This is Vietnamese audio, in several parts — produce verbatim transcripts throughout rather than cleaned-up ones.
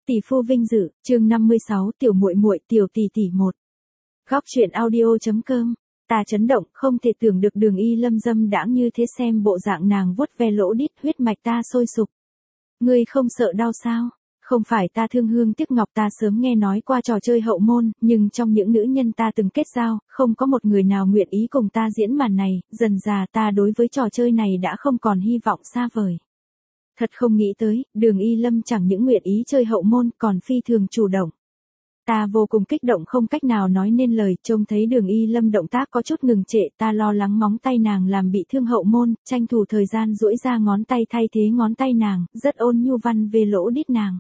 Tỷ phu vinh dự, chương năm mươi sáu, tiểu muội muội, tiểu tỷ tỷ một. Góc truyện audio.com. Ta chấn động, không thể tưởng được Đường Y Lâm dâm đãng như thế, xem bộ dạng nàng vuốt ve lỗ đít, huyết mạch ta sôi sục. Ngươi không sợ đau sao? Không phải ta thương hương tiếc ngọc, ta sớm nghe nói qua trò chơi hậu môn, nhưng trong những nữ nhân ta từng kết giao, không có một người nào nguyện ý cùng ta diễn màn này, dần dà ta đối với trò chơi này đã không còn hy vọng xa vời. Thật không nghĩ tới, Đường Y Lâm chẳng những nguyện ý chơi hậu môn, còn phi thường chủ động. Ta vô cùng kích động không cách nào nói nên lời, trông thấy Đường Y Lâm động tác có chút ngừng trệ, ta lo lắng móng tay nàng làm bị thương hậu môn, tranh thủ thời gian duỗi ra ngón tay thay thế ngón tay nàng, rất ôn nhu văn về lỗ đít nàng.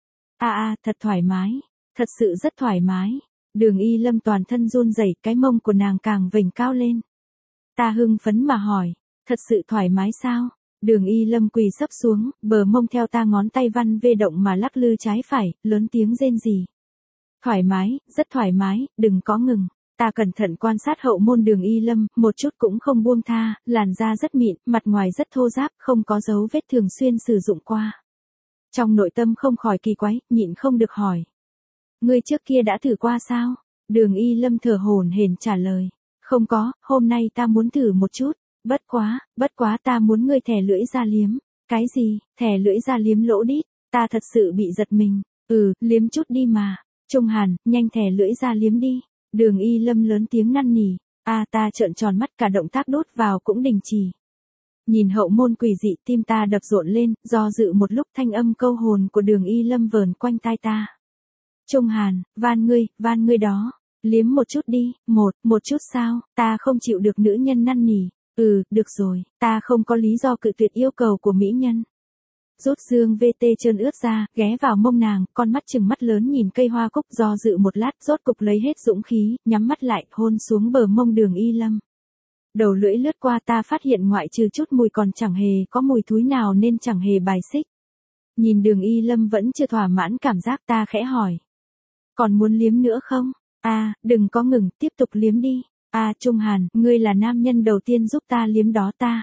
A a, thật thoải mái, thật sự rất thoải mái. Đường Y Lâm toàn thân run rẩy, cái mông của nàng càng vểnh cao lên. Ta hưng phấn mà hỏi, thật sự thoải mái sao? Đường Y Lâm quỳ sấp xuống, bờ mông theo ta ngón tay văn vê động mà lắc lư trái phải, lớn tiếng rên rỉ. Thoải mái, rất thoải mái, đừng có ngừng. Ta cẩn thận quan sát hậu môn Đường Y Lâm, một chút cũng không buông tha, làn da rất mịn, mặt ngoài rất thô ráp, không có dấu vết thường xuyên sử dụng qua. Trong nội tâm không khỏi kỳ quái, nhịn không được hỏi. Ngươi trước kia đã thử qua sao? Đường Y Lâm thở hổn hển trả lời. Không có, hôm nay ta muốn thử một chút. Bất quá, bất quá ta muốn ngươi thè lưỡi ra liếm. Cái gì, thè lưỡi ra liếm lỗ đít? Ta thật sự bị giật mình. Ừ, liếm chút đi mà. Trung Hàn, nhanh thè lưỡi ra liếm đi. Đường Y Lâm lớn tiếng năn nỉ. A ta trợn tròn mắt, cả động tác đút vào cũng đình chỉ. Nhìn hậu môn quỷ dị, tim ta đập rộn lên, do dự một lúc, thanh âm câu hồn của Đường Y Lâm vờn quanh tai ta. Trung Hàn, van ngươi, van ngươi đó. Liếm một chút đi, một, một chút sao? Ta không chịu được nữ nhân năn nỉ. Ừ, được rồi, ta không có lý do cự tuyệt yêu cầu của mỹ nhân. Rút dương vê tê trơn ướt ra, ghé vào mông nàng, con mắt trừng mắt lớn nhìn cây hoa cúc, do dự một lát, rốt cục lấy hết dũng khí, nhắm mắt lại, hôn xuống bờ mông Đường Y Lâm. Đầu lưỡi lướt qua, ta phát hiện ngoại trừ chút mùi còn chẳng hề có mùi thúi nào nên chẳng hề bài xích. Nhìn Đường Y Lâm vẫn chưa thỏa mãn cảm giác, ta khẽ hỏi. Còn muốn liếm nữa không? À, đừng có ngừng, tiếp tục liếm đi. À, Trung Hàn, ngươi là nam nhân đầu tiên giúp ta liếm đó ta.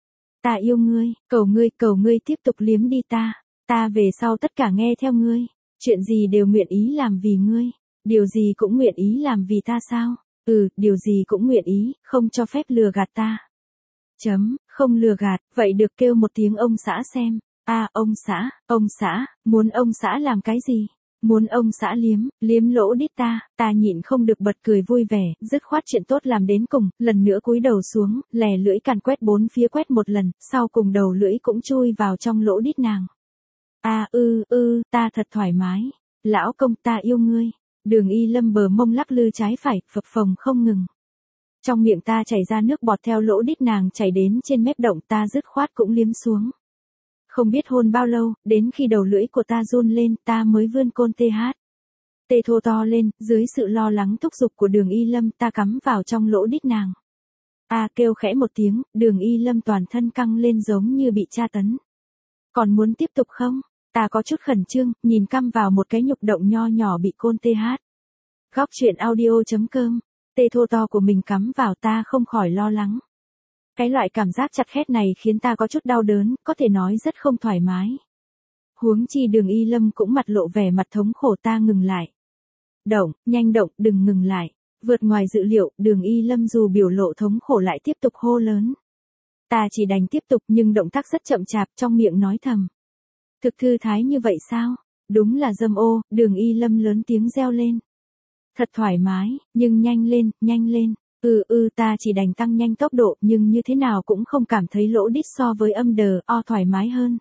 Ta yêu ngươi, cầu ngươi, cầu ngươi tiếp tục liếm đi ta. Ta về sau tất cả nghe theo ngươi. Chuyện gì đều nguyện ý làm vì ngươi. Điều gì cũng nguyện ý làm vì ta sao? Ừ, điều gì cũng nguyện ý, không cho phép lừa gạt ta. Chấm, không lừa gạt, vậy được kêu một tiếng ông xã xem. À, ông xã, ông xã, muốn ông xã làm cái gì? Muốn ông xã liếm, liếm lỗ đít ta, ta nhịn không được bật cười vui vẻ, dứt khoát chuyện tốt làm đến cùng, lần nữa cúi đầu xuống, lè lưỡi càn quét bốn phía quét một lần, sau cùng đầu lưỡi cũng chui vào trong lỗ đít nàng. À ư ư, ta thật thoải mái. Lão công, ta yêu ngươi. Đường Y Lâm bờ mông lắc lư trái phải, phập phồng không ngừng. Trong miệng ta chảy ra nước bọt theo lỗ đít nàng chảy đến trên mép động, ta dứt khoát cũng liếm xuống. Không biết hôn bao lâu, đến khi đầu lưỡi của ta run lên, ta mới vươn côn tê hát. Tê thô to lên, dưới sự lo lắng thúc giục của Đường Y Lâm, ta cắm vào trong lỗ đít nàng. A kêu khẽ một tiếng, Đường Y Lâm toàn thân căng lên giống như bị tra tấn. Còn muốn tiếp tục không? Ta có chút khẩn trương, nhìn căm vào một cái nhục động nho nhỏ bị côn tê hát. Góc truyện audio.com. Tê thô to của mình cắm vào, ta không khỏi lo lắng. Cái loại cảm giác chặt khét này khiến ta có chút đau đớn, có thể nói rất không thoải mái. Huống chi Đường Y Lâm cũng mặt lộ vẻ mặt thống khổ, ta ngừng lại. Động, nhanh động, đừng ngừng lại. Vượt ngoài dự liệu, Đường Y Lâm dù biểu lộ thống khổ lại tiếp tục hô lớn. Ta chỉ đành tiếp tục, nhưng động tác rất chậm chạp, trong miệng nói thầm. Thực thư thái như vậy sao? Đúng là dâm ô. Đường Y Lâm lớn tiếng reo lên. Thật thoải mái, nhưng nhanh lên, nhanh lên. Ừ ừ ta chỉ đành tăng nhanh tốc độ, nhưng như thế nào cũng không cảm thấy lỗ đít so với âm đờ o thoải mái hơn.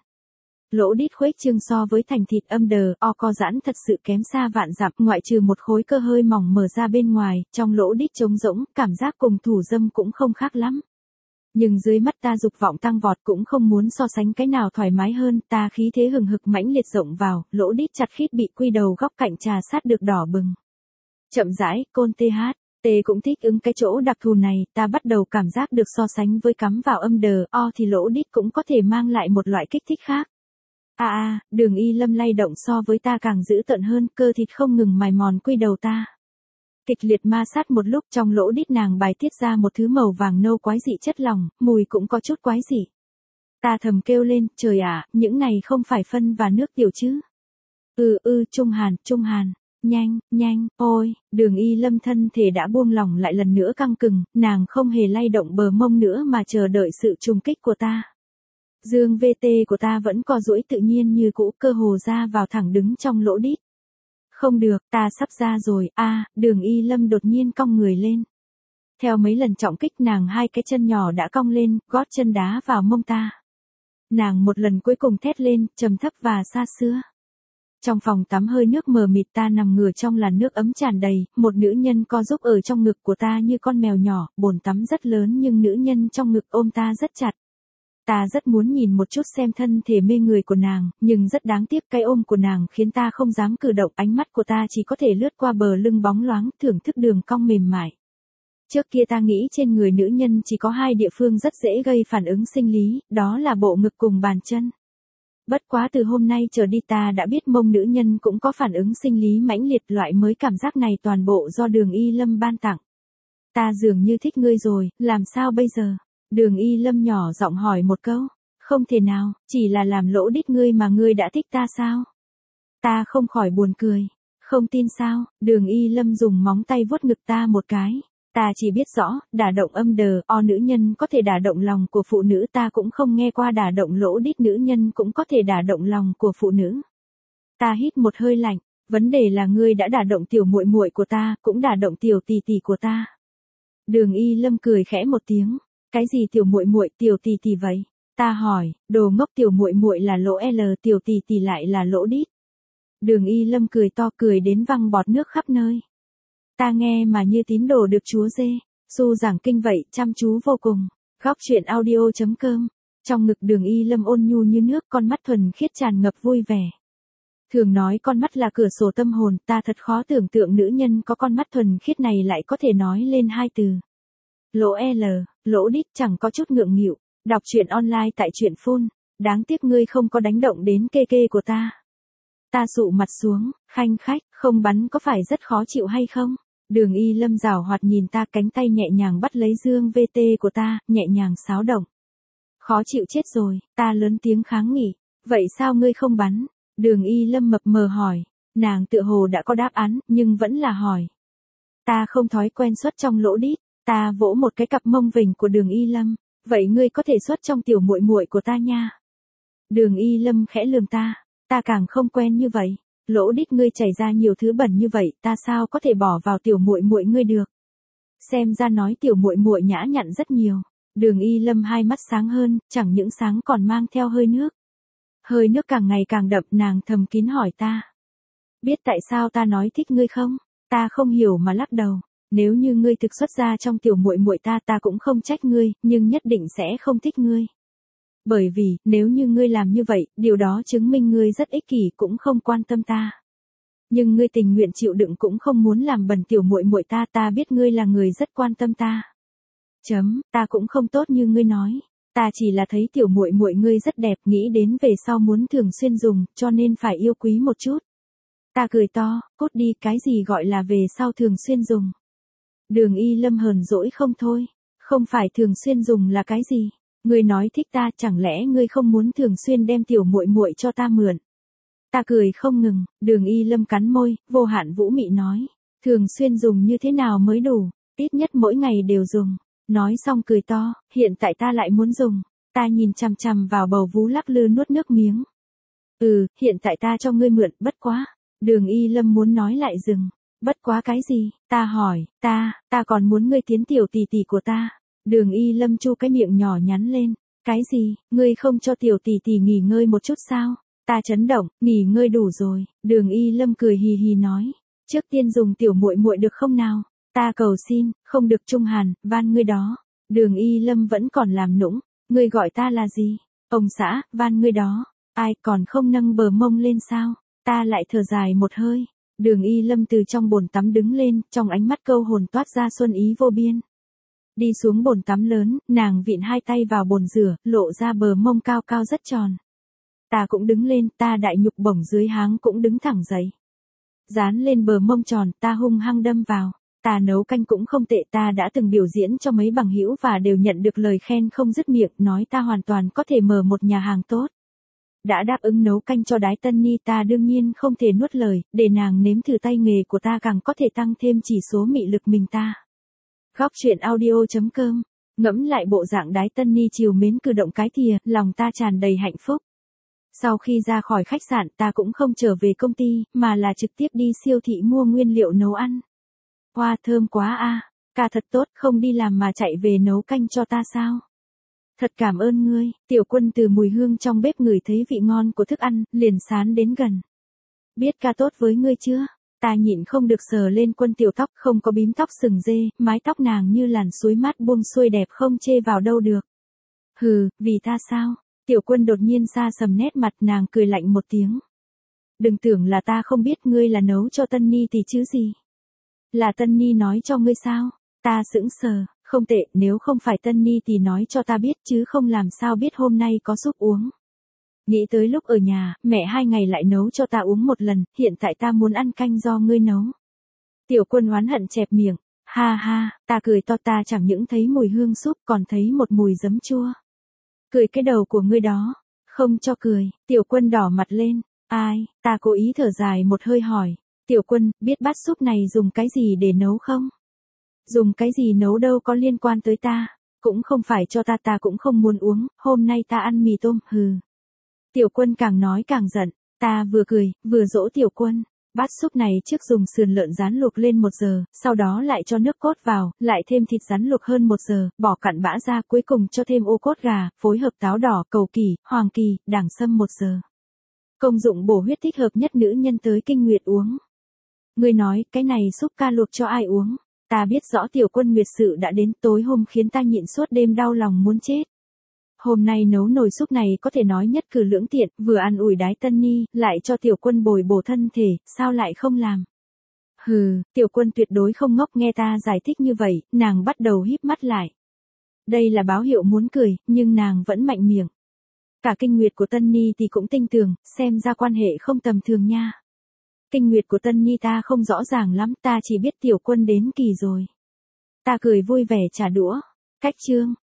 Lỗ đít khuếch trương so với thành thịt âm đờ o co giãn thật sự kém xa vạn dặm, ngoại trừ một khối cơ hơi mỏng mở ra bên ngoài, trong lỗ đít trống rỗng, cảm giác cùng thủ dâm cũng không khác lắm. Nhưng dưới mắt ta dục vọng tăng vọt, cũng không muốn so sánh cái nào thoải mái hơn, ta khí thế hừng hực mãnh liệt rộng vào, lỗ đít chặt khít bị quy đầu góc cạnh trà sát được đỏ bừng. Chậm rãi, côn tê hát. Tê cũng thích ứng cái chỗ đặc thù này, ta bắt đầu cảm giác được so sánh với cắm vào âm đờ o thì lỗ đít cũng có thể mang lại một loại kích thích khác. À à, Đường Y Lâm lay động so với ta càng dữ tợn hơn, cơ thịt không ngừng mài mòn quy đầu ta. Kịch liệt ma sát một lúc, trong lỗ đít nàng bài tiết ra một thứ màu vàng nâu quái dị chất lỏng, mùi cũng có chút quái dị. Ta thầm kêu lên, trời ạ, những này không phải phân và nước tiểu chứ? Ừ ừ, Trung Hàn, Trung Hàn. Nhanh, nhanh, ôi, Đường Y Lâm thân thể đã buông lỏng lại lần nữa căng cứng, nàng không hề lay động bờ mông nữa mà chờ đợi sự trùng kích của ta. Dương vê tê của ta vẫn co duỗi tự nhiên như cũ, cơ hồ ra vào thẳng đứng trong lỗ đít. Không được, ta sắp ra rồi, a à, Đường Y Lâm đột nhiên cong người lên. Theo mấy lần trọng kích nàng hai cái chân nhỏ đã cong lên, gót chân đá vào mông ta. Nàng một lần cuối cùng thét lên, trầm thấp và xa xưa. Trong phòng tắm hơi nước mờ mịt, ta nằm ngửa trong làn nước ấm tràn đầy, một nữ nhân co giúp ở trong ngực của ta như con mèo nhỏ, bồn tắm rất lớn nhưng nữ nhân trong ngực ôm ta rất chặt. Ta rất muốn nhìn một chút xem thân thể mê người của nàng, nhưng rất đáng tiếc cái ôm của nàng khiến ta không dám cử động, ánh mắt của ta chỉ có thể lướt qua bờ lưng bóng loáng, thưởng thức đường cong mềm mại. Trước kia ta nghĩ trên người nữ nhân chỉ có hai địa phương rất dễ gây phản ứng sinh lý, đó là bộ ngực cùng bàn chân. Bất quá từ hôm nay trở đi ta đã biết mông nữ nhân cũng có phản ứng sinh lý mãnh liệt, loại mới cảm giác này toàn bộ do Đường Y Lâm ban tặng. Ta dường như thích ngươi rồi, làm sao bây giờ? Đường Y Lâm nhỏ giọng hỏi một câu. Không thể nào, chỉ là làm lỗ đít ngươi mà ngươi đã thích ta sao? Ta không khỏi buồn cười. Không tin sao? Đường Y Lâm dùng móng tay vuốt ngực ta một cái. Ta chỉ biết rõ, đả động âm đờ, o nữ nhân có thể đả động lòng của phụ nữ, ta cũng không nghe qua đả động lỗ đít nữ nhân cũng có thể đả động lòng của phụ nữ. Ta hít một hơi lạnh, vấn đề là ngươi đã đả động tiểu muội muội của ta, cũng đả động tiểu tỷ tỷ của ta. Đường Y Lâm cười khẽ một tiếng, cái gì tiểu muội muội, tiểu tỷ tỷ vậy? Ta hỏi, đồ ngốc, tiểu muội muội là lỗ L, tiểu tỷ tỷ lại là lỗ đít. Đường Y Lâm cười to, cười đến văng bọt nước khắp nơi. Ta nghe mà như tín đồ được Chúa dê, su giảng kinh vậy, chăm chú vô cùng. Góc truyện audio chấm com. Trong ngực Đường Y Lâm ôn nhu như nước, con mắt thuần khiết tràn ngập vui vẻ. Thường nói con mắt là cửa sổ tâm hồn, ta thật khó tưởng tượng nữ nhân có con mắt thuần khiết này lại có thể nói lên hai từ. Lỗ L, lỗ đít, chẳng có chút ngượng nghịu. Đọc truyện online tại truyện phun. Đáng tiếc ngươi không có đánh động đến kê kê của ta. Ta sụ mặt xuống, khanh khách, không bắn có phải rất khó chịu hay không? Đường Y Lâm giảo hoạt nhìn ta, cánh tay nhẹ nhàng bắt lấy dương vê tê của ta, nhẹ nhàng xáo động. Khó chịu chết rồi, ta lớn tiếng kháng nghị. Vậy sao ngươi không bắn? Đường Y Lâm mập mờ hỏi. Nàng tựa hồ đã có đáp án, nhưng vẫn là hỏi. Ta không thói quen xuất trong lỗ đít. Ta vỗ một cái cặp mông vểnh của Đường Y Lâm. Vậy ngươi có thể xuất trong tiểu muội muội của ta nha. Đường Y Lâm khẽ lườm ta. Ta càng không quen như vậy. Lỗ đít ngươi chảy ra nhiều thứ bẩn như vậy, ta sao có thể bỏ vào tiểu muội muội ngươi được? Xem ra nói tiểu muội muội nhã nhặn rất nhiều. Đường Y Lâm hai mắt sáng hơn, chẳng những sáng còn mang theo hơi nước. Hơi nước càng ngày càng đậm, nàng thầm kín hỏi ta. Biết tại sao ta nói thích ngươi không? Ta không hiểu mà lắc đầu. Nếu như ngươi thực xuất ra trong tiểu muội muội ta, ta cũng không trách ngươi, nhưng nhất định sẽ không thích ngươi. Bởi vì, nếu như ngươi làm như vậy, điều đó chứng minh ngươi rất ích kỷ, cũng không quan tâm ta. Nhưng ngươi tình nguyện chịu đựng cũng không muốn làm bẩn tiểu muội muội ta, ta biết ngươi là người rất quan tâm ta. Chấm, ta cũng không tốt như ngươi nói. Ta chỉ là thấy tiểu muội muội ngươi rất đẹp, nghĩ đến về sau muốn thường xuyên dùng, cho nên phải yêu quý một chút. Ta cười to, cút đi, cái gì gọi là về sau thường xuyên dùng. Đường Y Lâm hờn dỗi không thôi. Không phải thường xuyên dùng là cái gì? Ngươi nói thích ta, chẳng lẽ ngươi không muốn thường xuyên đem tiểu muội muội cho ta mượn? Ta cười không ngừng, Đường Y Lâm cắn môi, vô hạn vũ mị nói. Thường xuyên dùng như thế nào mới đủ? Ít nhất mỗi ngày đều dùng. Nói xong cười to, hiện tại ta lại muốn dùng. Ta nhìn chằm chằm vào bầu vú lắc lư nuốt nước miếng. Ừ, hiện tại ta cho ngươi mượn, bất quá. Đường Y Lâm muốn nói lại dừng. Bất quá cái gì? Ta hỏi, ta, ta còn muốn ngươi tiến tiểu tỷ tỷ của ta. Đường Y Lâm chu cái miệng nhỏ nhắn lên. Cái gì, ngươi không cho tiểu tỷ tỷ nghỉ ngơi một chút sao? Ta chấn động, nghỉ ngơi đủ rồi. Đường Y Lâm cười hì hì nói. Trước tiên dùng tiểu muội muội được không nào? Ta cầu xin, không được Trung Hàn, van ngươi đó. Đường Y Lâm vẫn còn làm nũng. Ngươi gọi ta là gì? Ông xã, van ngươi đó. Ai còn không nâng bờ mông lên sao? Ta lại thở dài một hơi. Đường Y Lâm từ trong bồn tắm đứng lên, trong ánh mắt câu hồn toát ra xuân ý vô biên. Đi xuống bồn tắm lớn, nàng vịn hai tay vào bồn rửa, lộ ra bờ mông cao cao rất tròn. Ta cũng đứng lên, ta đại nhục bổng dưới háng cũng đứng thẳng dậy. Dán lên bờ mông tròn, ta hung hăng đâm vào. Ta nấu canh cũng không tệ, ta đã từng biểu diễn cho mấy bằng hữu và đều nhận được lời khen không dứt miệng, nói ta hoàn toàn có thể mở một nhà hàng tốt. Đã đáp ứng nấu canh cho Đái Tân Ni ta đương nhiên không thể nuốt lời, để nàng nếm thử tay nghề của ta càng có thể tăng thêm chỉ số mị lực mình ta. Góc truyện audio chấm com. Ngẫm lại bộ dạng Đái Tân Ni chiều mến cử động cái thìa, lòng ta tràn đầy hạnh phúc. Sau khi ra khỏi khách sạn ta cũng không trở về công ty, mà là trực tiếp đi siêu thị mua nguyên liệu nấu ăn. Hoa thơm quá a, ca thật tốt, không đi làm mà chạy về nấu canh cho ta sao? Thật cảm ơn ngươi. Tiểu Quân từ mùi hương trong bếp ngửi thấy vị ngon của thức ăn, liền sán đến gần. Biết ca tốt với ngươi chưa? Ta nhịn không được sờ lên Quân tiểu tóc, không có bím tóc sừng dê, mái tóc nàng như làn suối mát buông xuôi đẹp không chê vào đâu được. Hừ, vì ta sao? Tiểu Quân đột nhiên xa sầm nét mặt, nàng cười lạnh một tiếng. Đừng tưởng là ta không biết ngươi là nấu cho Tân Ni thì chứ gì. Là Tân Ni nói cho ngươi sao? Ta sững sờ, không tệ, nếu không phải Tân Ni thì nói cho ta biết chứ không làm sao biết hôm nay có súp uống. Nghĩ tới lúc ở nhà, mẹ hai ngày lại nấu cho ta uống một lần, hiện tại ta muốn ăn canh do ngươi nấu. Tiểu Quân oán hận chẹp miệng, ha ha, ta cười to, ta chẳng những thấy mùi hương súp còn thấy một mùi giấm chua. Cười cái đầu của ngươi đó, không cho cười. Tiểu Quân đỏ mặt lên, ai, ta cố ý thở dài một hơi hỏi. Tiểu Quân, biết bát súp này dùng cái gì để nấu không? Dùng cái gì nấu đâu có liên quan tới ta, cũng không phải cho ta, ta cũng không muốn uống, hôm nay ta ăn mì tôm, hừ. Tiểu Quân càng nói càng giận, ta vừa cười, vừa dỗ Tiểu Quân. Bát súp này trước dùng sườn lợn rán luộc lên một giờ, sau đó lại cho nước cốt vào, lại thêm thịt rắn luộc hơn một giờ, bỏ cặn bã ra, cuối cùng cho thêm ô cốt gà, phối hợp táo đỏ, cầu kỳ, hoàng kỳ, đảng sâm một giờ. Công dụng bổ huyết thích hợp nhất nữ nhân tới kinh nguyệt uống. Ngươi nói, cái này súp ca luộc cho ai uống? Ta biết rõ Tiểu Quân nguyệt sự đã đến, tối hôm khiến ta nhịn suốt đêm đau lòng muốn chết. Hôm nay nấu nồi súp này có thể nói nhất cử lưỡng tiện, vừa ăn ủi Đái Tân Ni, lại cho Tiểu Quân bồi bổ thân thể, sao lại không làm? Hừ, Tiểu Quân tuyệt đối không ngốc, nghe ta giải thích như vậy, nàng bắt đầu híp mắt lại. Đây là báo hiệu muốn cười, nhưng nàng vẫn mạnh miệng. Cả kinh nguyệt của Tân Ni thì cũng tinh tường, xem ra quan hệ không tầm thường nha. Kinh nguyệt của Tân Ni ta không rõ ràng lắm, ta chỉ biết Tiểu Quân đến kỳ rồi. Ta cười vui vẻ trả đũa. Cách chương.